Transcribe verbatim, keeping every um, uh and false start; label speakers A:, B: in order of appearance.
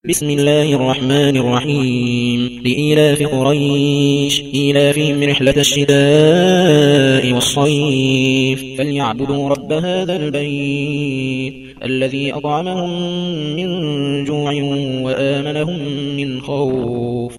A: بسم الله الرحمن الرحيم لإيلاف قريش إيلافهم رحلة الشتاء والصيف فليعبدوا رب هذا البيت الذي أطعمهم من جوع وآمنهم من خوف.